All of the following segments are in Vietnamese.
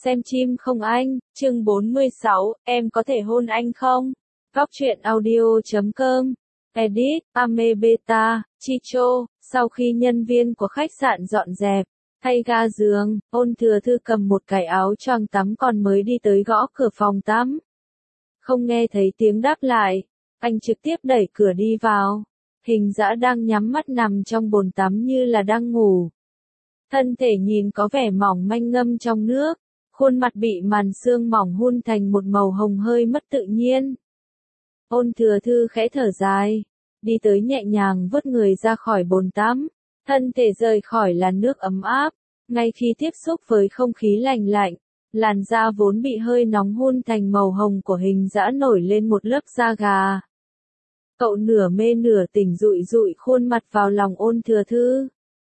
Xem chim không anh, chương 46, em có thể hôn anh không? Góc truyện audio.com. Edit, Amebeta, Chicho. Sau khi nhân viên của khách sạn dọn dẹp, thay ga giường, Ôn Thừa Thư cầm một cái áo choàng tắm còn mới đi tới gõ cửa phòng tắm. Không nghe thấy tiếng đáp lại, anh trực tiếp đẩy cửa đi vào. Hình Dã đang nhắm mắt nằm trong bồn tắm như là đang ngủ. Thân thể nhìn có vẻ mỏng manh ngâm trong nước, khuôn mặt bị màn sương mỏng hun thành một màu hồng hơi mất tự nhiên. Ôn Thừa Thư khẽ thở dài, đi tới nhẹ nhàng vớt người ra khỏi bồn tắm, thân thể rời khỏi làn nước ấm áp, ngay khi tiếp xúc với không khí lành lạnh, làn da vốn bị hơi nóng hun thành màu hồng của Hình Dã nổi lên một lớp da gà. Cậu nửa mê nửa tỉnh dụi dụi khuôn mặt vào lòng Ôn Thừa Thư.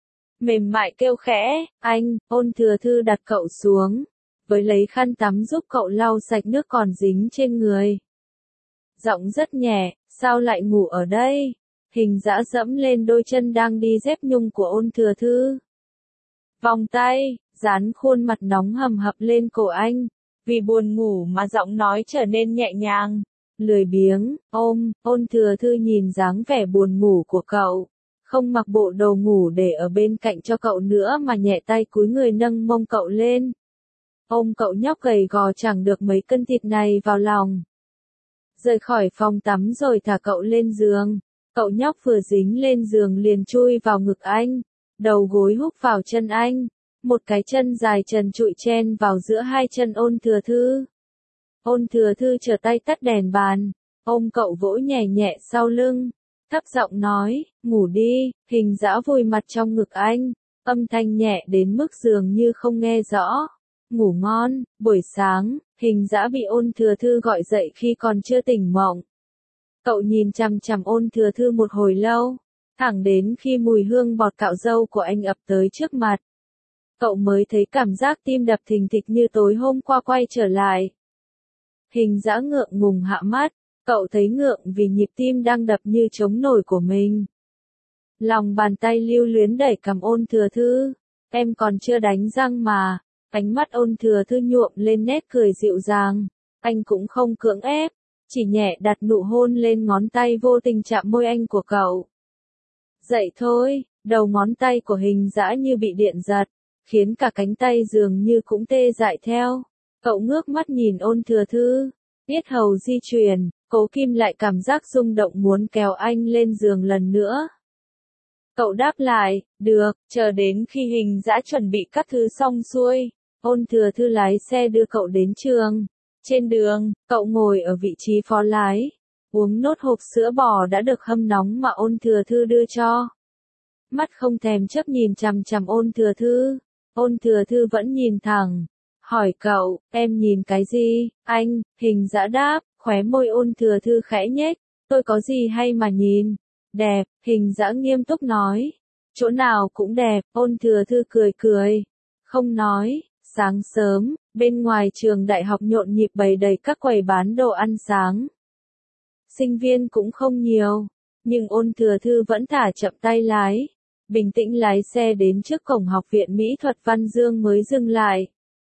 Mềm mại kêu khẽ, anh. Ôn Thừa Thư đặt cậu xuống, với lấy khăn tắm giúp cậu lau sạch nước còn dính trên người. Giọng rất nhẹ, sao lại ngủ ở đây? Hình Dã dẫm lên đôi chân đang đi dép nhung của Ôn Thừa Thư. Vòng tay, dán khuôn mặt nóng hầm hập lên cổ anh, vì buồn ngủ mà giọng nói trở nên nhẹ nhàng. Lười biếng, Ôn Thừa Thư nhìn dáng vẻ buồn ngủ của cậu, không mặc bộ đồ ngủ để ở bên cạnh cho cậu nữa mà nhẹ tay cúi người nâng mông cậu lên. Ôm cậu nhóc gầy gò chẳng được mấy cân thịt này vào lòng. Rời khỏi phòng tắm rồi thả cậu lên giường, cậu nhóc vừa dính lên giường liền chui vào ngực anh, đầu gối húc vào chân anh, một cái chân dài trần trụi chen vào giữa hai chân Ôn Thừa Thư. Ôn Thừa Thư trở tay tắt đèn bàn, ôm cậu vỗ nhẹ nhẹ sau lưng, thấp giọng nói, ngủ đi. Hình Dã vùi mặt trong ngực anh, âm thanh nhẹ đến mức dường như không nghe rõ. Ngủ ngon. Buổi sáng, Hình Dã bị Ôn Thừa Thư gọi dậy khi còn chưa tỉnh mộng. Cậu nhìn chằm chằm Ôn Thừa Thư một hồi lâu, thẳng đến khi mùi hương bọt cạo râu của anh ập tới trước mặt. Cậu mới thấy cảm giác tim đập thình thịch như tối hôm qua quay trở lại. Hình Dã ngượng ngùng hạ mắt, cậu thấy ngượng vì nhịp tim đang đập như trống nổi của mình. Lòng bàn tay lưu luyến đẩy cằm Ôn Thừa Thư, em còn chưa đánh răng mà. Ánh mắt Ôn Thừa Thư nhuộm lên nét cười dịu dàng, anh cũng không cưỡng ép, chỉ nhẹ đặt nụ hôn lên ngón tay vô tình chạm môi anh của cậu. Dậy thôi, đầu ngón tay của Hình Dã như bị điện giật, khiến cả cánh tay dường như cũng tê dại theo. Cậu ngước mắt nhìn Ôn Thừa Thư, yết hầu di chuyển, cố kìm lại cảm giác rung động muốn kéo anh lên giường lần nữa. Cậu đáp lại, được, chờ đến khi Hình Dã chuẩn bị các thứ xong xuôi, Ôn Thừa Thư lái xe đưa cậu đến trường. Trên đường, cậu ngồi ở vị trí phó lái, uống nốt hộp sữa bò đã được hâm nóng mà Ôn Thừa Thư đưa cho. Mắt không thèm chớp nhìn chằm chằm Ôn Thừa Thư. Ôn Thừa Thư vẫn nhìn thẳng, hỏi cậu, em nhìn cái gì? Anh. Hình Dã đáp, khóe môi Ôn Thừa Thư khẽ nhếch, tôi có gì hay mà nhìn? Đẹp. Hình Dã nghiêm túc nói, chỗ nào cũng đẹp. Ôn Thừa Thư cười cười, không nói. Sáng sớm, bên ngoài trường đại học nhộn nhịp bày đầy các quầy bán đồ ăn sáng. Sinh viên cũng không nhiều, nhưng Ôn Thừa Thư vẫn thả chậm tay lái, bình tĩnh lái xe đến trước cổng Học viện Mỹ thuật Văn Dương mới dừng lại.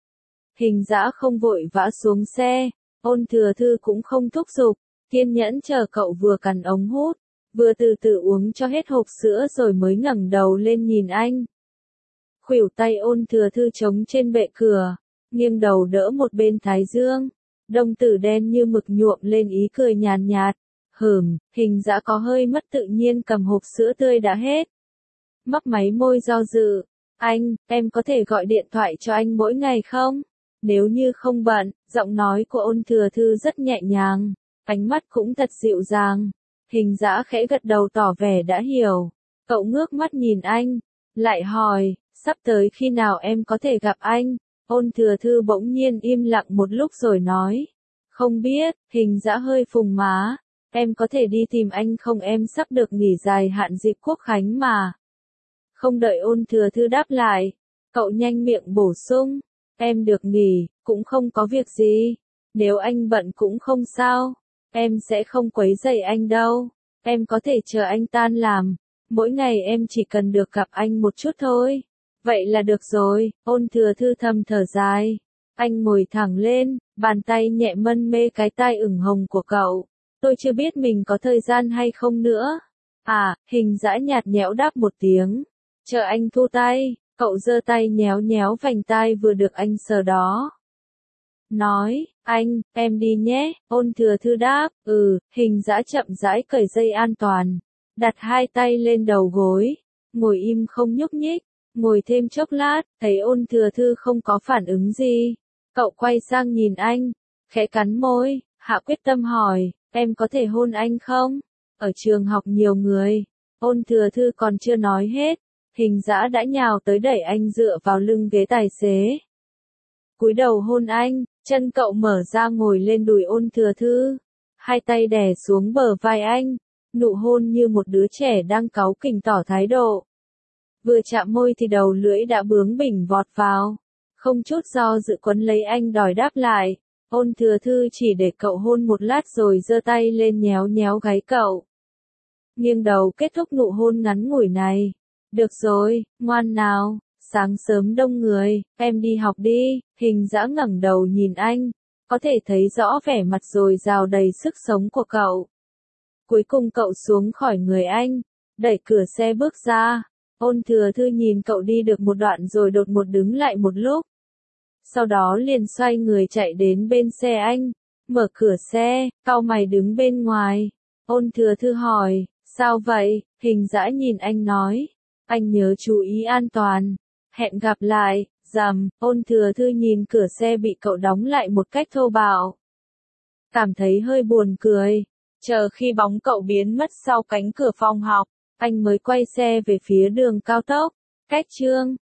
Hình Dã không vội vã xuống xe, Ôn Thừa Thư cũng không thúc giục, kiên nhẫn chờ cậu vừa cằn ống hút, vừa từ từ uống cho hết hộp sữa rồi mới ngẩng đầu lên nhìn anh. Khuỷu tay Ôn Thừa Thư chống trên bệ cửa, nghiêng đầu đỡ một bên thái dương, đồng tử đen như mực nhuộm lên ý cười nhàn nhạt. Hình Dã có hơi mất tự nhiên cầm hộp sữa tươi đã hết. Mấp máy môi do dự, anh, em có thể gọi điện thoại cho anh mỗi ngày không? Nếu như không bận. Giọng nói của Ôn Thừa Thư rất nhẹ nhàng, ánh mắt cũng thật dịu dàng. Hình Dã khẽ gật đầu tỏ vẻ đã hiểu. Cậu ngước mắt nhìn anh, lại hỏi, sắp tới khi nào em có thể gặp anh? Ôn Thừa Thư bỗng nhiên im lặng một lúc rồi nói, không biết. Hình Dã hơi phùng má, em có thể đi tìm anh không? Em sắp được nghỉ dài hạn dịp Quốc khánh mà. Không đợi Ôn Thừa Thư đáp lại, cậu nhanh miệng bổ sung, em được nghỉ, cũng không có việc gì. Nếu anh bận cũng không sao, em sẽ không quấy rầy anh đâu. Em có thể chờ anh tan làm, mỗi ngày em chỉ cần được gặp anh một chút thôi. Vậy là được rồi. Ôn Thừa Thư thầm thở dài. Anh ngồi thẳng lên, bàn tay nhẹ mân mê cái tai ửng hồng của cậu. Tôi chưa biết mình có thời gian hay không nữa. À, Hình Dã nhạt nhẽo đáp một tiếng. Chờ anh thu tay, cậu giơ tay nhéo nhéo vành tai vừa được anh sờ đó. Nói, anh, em đi nhé, Ôn Thừa Thư đáp, Hình Dã chậm rãi cởi dây an toàn, đặt hai tay lên đầu gối, ngồi im không nhúc nhích, ngồi thêm chốc lát, thấy Ôn Thừa Thư không có phản ứng gì. Cậu quay sang nhìn anh, khẽ cắn môi, hạ quyết tâm hỏi, em có thể hôn anh không? Ở trường học nhiều người, Ôn Thừa Thư còn chưa nói hết, Hình Dã đã nhào tới đẩy anh dựa vào lưng ghế tài xế. Cúi đầu hôn anh, chân cậu mở ra ngồi lên đùi Ôn Thừa Thư, hai tay đè xuống bờ vai anh, nụ hôn như một đứa trẻ đang cáu kỉnh tỏ thái độ. Vừa chạm môi thì đầu lưỡi đã bướng bỉnh vọt vào, không chút do dự quấn lấy anh đòi đáp lại. Ôn Thừa Thư chỉ để cậu hôn một lát rồi giơ tay lên nhéo nhéo gáy cậu. Nghiêng đầu kết thúc nụ hôn ngắn ngủi này. Được rồi, ngoan nào, sáng sớm đông người, em đi học đi. Hình Dã ngẩng đầu nhìn anh, có thể thấy rõ vẻ mặt dồi dào đầy sức sống của cậu. Cuối cùng cậu xuống khỏi người anh, đẩy cửa xe bước ra. Ôn Thừa Thư nhìn cậu đi được một đoạn rồi đột ngột đứng lại một lúc. Sau đó liền xoay người chạy đến bên xe anh, mở cửa xe, cau mày đứng bên ngoài. Ôn Thừa Thư hỏi, sao vậy? Hình Dã nhìn anh nói, anh nhớ chú ý an toàn. Hẹn gặp lại. Rầm, Ôn Thừa Thư nhìn cửa xe bị cậu đóng lại một cách thô bạo. Cảm thấy hơi buồn cười. Chờ khi bóng cậu biến mất sau cánh cửa phòng học, anh mới quay xe về phía đường cao tốc. Cách chương